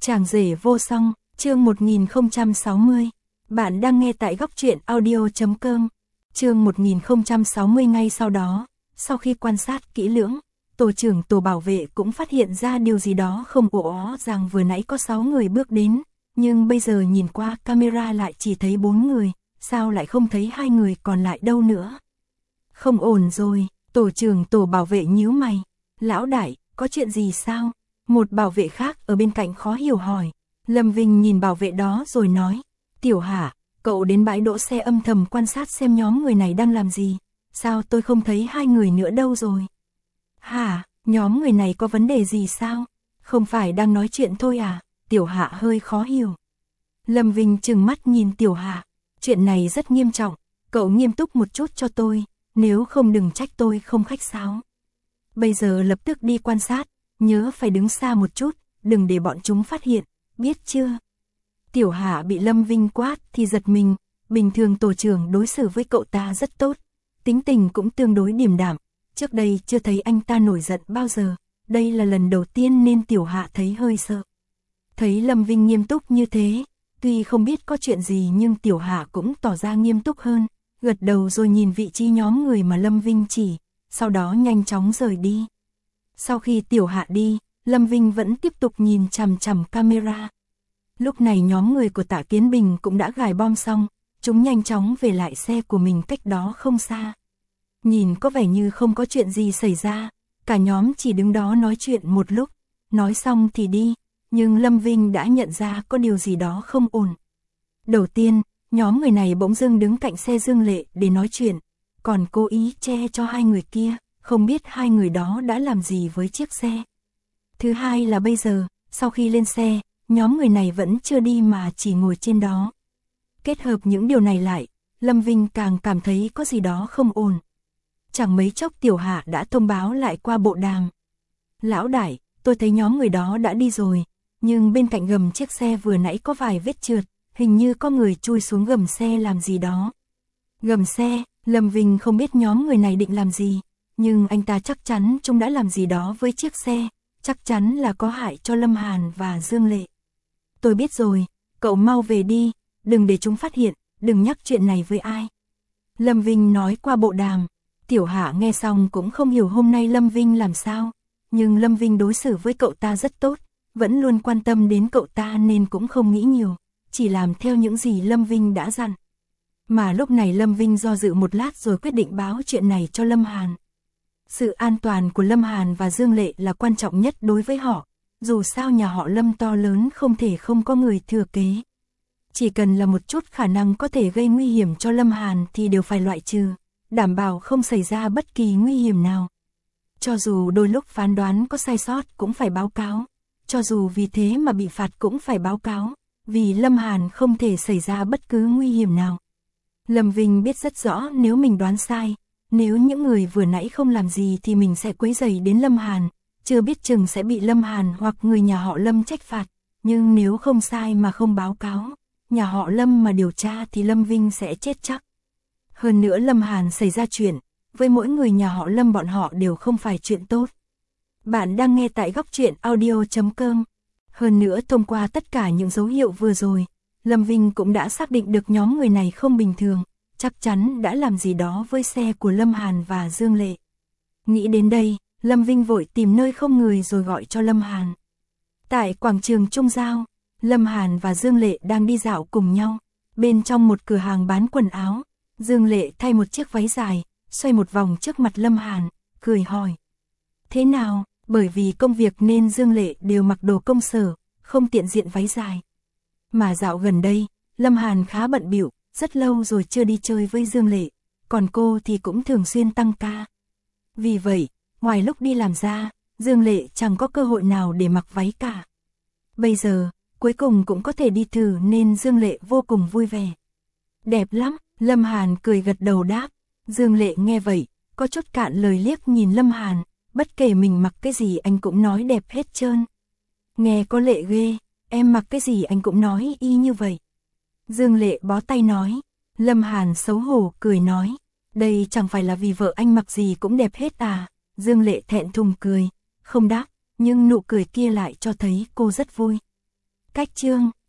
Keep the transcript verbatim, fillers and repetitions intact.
Chàng rể vô song, chương một nghìn không trăm sáu mươi. Bạn đang nghe tại góc truyện audio chấm com. Chương một nghìn không trăm sáu mươi. Ngay sau đó, sau khi quan sát kỹ lưỡng, tổ trưởng tổ bảo vệ cũng phát hiện ra điều gì đó không ổn, rằng vừa nãy có sáu người bước đến, nhưng bây giờ nhìn qua camera lại chỉ thấy bốn người, sao lại không thấy hai người còn lại đâu nữa. Không ổn rồi, tổ trưởng tổ bảo vệ nhíu mày. Lão đại, có chuyện gì sao? Một bảo vệ khác ở bên cạnh khó hiểu hỏi. Lâm Vinh nhìn bảo vệ đó rồi nói, Tiểu Hạ, cậu đến bãi đỗ xe âm thầm quan sát xem nhóm người này đang làm gì, sao tôi không thấy hai người nữa đâu rồi? Hả, nhóm người này có vấn đề gì sao? Không phải đang nói chuyện thôi à? Tiểu Hạ hơi khó hiểu. Lâm Vinh trừng mắt nhìn Tiểu Hạ, chuyện này rất nghiêm trọng, cậu nghiêm túc một chút cho tôi, nếu không đừng trách tôi không khách sáo. Bây giờ lập tức đi quan sát, nhớ phải đứng xa một chút, đừng để bọn chúng phát hiện, biết chưa? Tiểu Hạ bị Lâm Vinh quát thì giật mình, bình thường tổ trưởng đối xử với cậu ta rất tốt, tính tình cũng tương đối điềm đạm, trước đây chưa thấy anh ta nổi giận bao giờ, đây là lần đầu tiên nên Tiểu Hạ thấy hơi sợ. Thấy Lâm Vinh nghiêm túc như thế, tuy không biết có chuyện gì nhưng Tiểu Hạ cũng tỏ ra nghiêm túc hơn, gật đầu rồi nhìn vị trí nhóm người mà Lâm Vinh chỉ, sau đó nhanh chóng rời đi. Sau khi Tiểu Hạ đi, Lâm Vinh vẫn tiếp tục nhìn chằm chằm camera. Lúc này nhóm người của Tạ Kiến Bình cũng đã gài bom xong, chúng nhanh chóng về lại xe của mình cách đó không xa. Nhìn có vẻ như không có chuyện gì xảy ra, cả nhóm chỉ đứng đó nói chuyện một lúc, nói xong thì đi, nhưng Lâm Vinh đã nhận ra có điều gì đó không ổn. Đầu tiên, nhóm người này bỗng dưng đứng cạnh xe Dương Lệ để nói chuyện, còn cố ý che cho hai người kia, không biết hai người đó đã làm gì với chiếc xe. Thứ hai là bây giờ, sau khi lên xe, nhóm người này vẫn chưa đi mà chỉ ngồi trên đó. Kết hợp những điều này lại, Lâm Vinh càng cảm thấy có gì đó không ổn. Chẳng mấy chốc Tiểu Hạ đã thông báo lại qua bộ đàm. Lão đại, tôi thấy nhóm người đó đã đi rồi, nhưng bên cạnh gầm chiếc xe vừa nãy có vài vết trượt, hình như có người chui xuống gầm xe làm gì đó. Gầm xe, Lâm Vinh không biết nhóm người này định làm gì, nhưng anh ta chắc chắn chúng đã làm gì đó với chiếc xe, chắc chắn là có hại cho Lâm Hàn và Dương Lệ. Tôi biết rồi, cậu mau về đi, đừng để chúng phát hiện, đừng nhắc chuyện này với ai. Lâm Vinh nói qua bộ đàm. Tiểu Hạ nghe xong cũng không hiểu hôm nay Lâm Vinh làm sao, nhưng Lâm Vinh đối xử với cậu ta rất tốt, vẫn luôn quan tâm đến cậu ta nên cũng không nghĩ nhiều, chỉ làm theo những gì Lâm Vinh đã dặn. Mà lúc này Lâm Vinh do dự một lát rồi quyết định báo chuyện này cho Lâm Hàn. Sự an toàn của Lâm Hàn và Dương Lệ là quan trọng nhất đối với họ, dù sao nhà họ Lâm to lớn không thể không có người thừa kế. Chỉ cần là một chút khả năng có thể gây nguy hiểm cho Lâm Hàn thì đều phải loại trừ, đảm bảo không xảy ra bất kỳ nguy hiểm nào. Cho dù đôi lúc phán đoán có sai sót cũng phải báo cáo, cho dù vì thế mà bị phạt cũng phải báo cáo, vì Lâm Hàn không thể xảy ra bất cứ nguy hiểm nào. Lâm Vinh biết rất rõ nếu mình đoán sai, nếu những người vừa nãy không làm gì thì mình sẽ quấy rầy đến Lâm Hàn, chưa biết chừng sẽ bị Lâm Hàn hoặc người nhà họ Lâm trách phạt, nhưng nếu không sai mà không báo cáo, nhà họ Lâm mà điều tra thì Lâm Vinh sẽ chết chắc. Hơn nữa Lâm Hàn xảy ra chuyện, với mỗi người nhà họ Lâm bọn họ đều không phải chuyện tốt. Bạn đang nghe tại góc truyện audio chấm com. Hơn nữa thông qua tất cả những dấu hiệu vừa rồi, Lâm Vinh cũng đã xác định được nhóm người này không bình thường, chắc chắn đã làm gì đó với xe của Lâm Hàn và Dương Lệ. Nghĩ đến đây, Lâm Vinh vội tìm nơi không người rồi gọi cho Lâm Hàn. Tại quảng trường Trung Giao, Lâm Hàn và Dương Lệ đang đi dạo cùng nhau, bên trong một cửa hàng bán quần áo. Dương Lệ thay một chiếc váy dài, xoay một vòng trước mặt Lâm Hàn, cười hỏi. Thế nào, bởi vì công việc nên Dương Lệ đều mặc đồ công sở, không tiện diện váy dài. Mà dạo gần đây, Lâm Hàn khá bận bịu, rất lâu rồi chưa đi chơi với Dương Lệ, còn cô thì cũng thường xuyên tăng ca. Vì vậy, ngoài lúc đi làm ra, Dương Lệ chẳng có cơ hội nào để mặc váy cả. Bây giờ, cuối cùng cũng có thể đi thử nên Dương Lệ vô cùng vui vẻ. Đẹp lắm, Lâm Hàn cười gật đầu đáp. Dương Lệ nghe vậy, có chút cạn lời liếc nhìn Lâm Hàn, bất kể mình mặc cái gì anh cũng nói đẹp hết trơn. Nghe có lệ ghê, em mặc cái gì anh cũng nói y như vậy. Dương Lệ bó tay nói. Lâm Hàn xấu hổ cười nói, đây chẳng phải là vì vợ anh mặc gì cũng đẹp hết à. Dương Lệ thẹn thùng cười, không đáp, nhưng nụ cười kia lại cho thấy cô rất vui. Cách chương